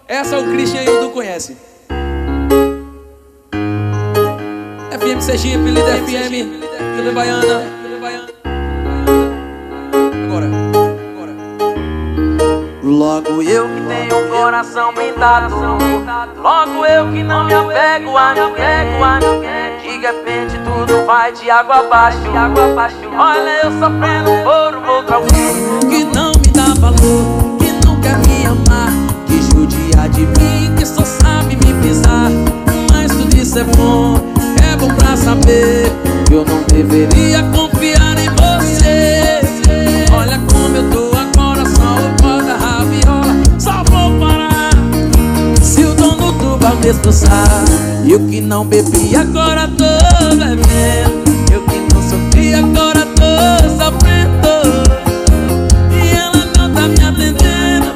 Essa o Christian e o Du conhece. FM Sergipe, Líder FM, TV Baiana. Agora. Logo eu que tenho o coração blindado, logo eu que não me apego a ninguém. De repente tudo vai de água abaixo. Olha eu sofrendo por um outro alguém Que não me dá valor, que não quer me amar, que judia de mim, que só sabe me pisar. Mas tudo isso é bom pra saber que eu não deveria confiar em você. Olha como eu tô agora, só o pó da raviola. Só vou parar se o dono do bar me expulsar. Eu que não bebi, agora tô bebendo. Eu que não sofri, agora tô sofrendo. E ela não tá me atendendo.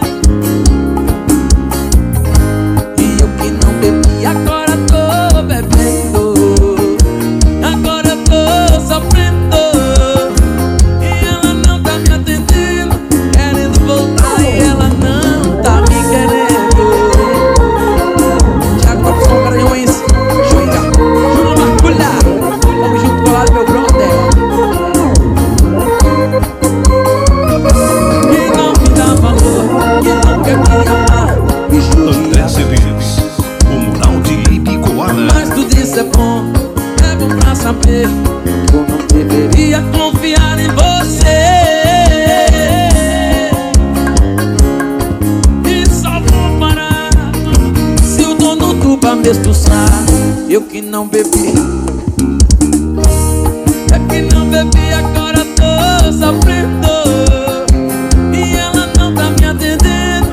E eu que não bebi, agora tô bebendo. Agora eu tô sofrendo. E ela não tá me atendendo, querendo voltar e ela não tá me querendo. Thiago Topson, Garanhuns, Juíza, Júnior Marculha. Vamos junto, colado, meu brother. Que não me dá valor, que não quer me amar, me judia. O mural de Ibicoara. Mas tudo isso é bom pra saber que eu não deveria confiar em você. E só vou parar se o dono do bar me expulsar. Eu que não bebi, agora tô sofrendo. E ela não tá me atendendo.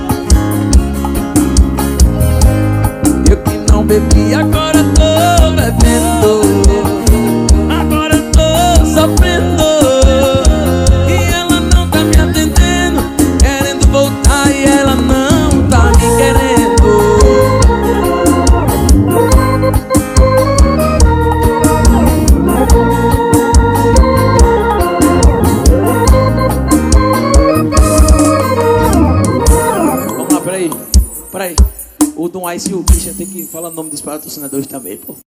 Eu que não bebi, agora tô bebendo. Agora tô sofrendo. E ela não tá me atendendo, querendo voltar e ela não tá me querendo. Vamos lá, peraí. O Dom Ice e o Christian tem que falar o nome dos patrocinadores também, pô.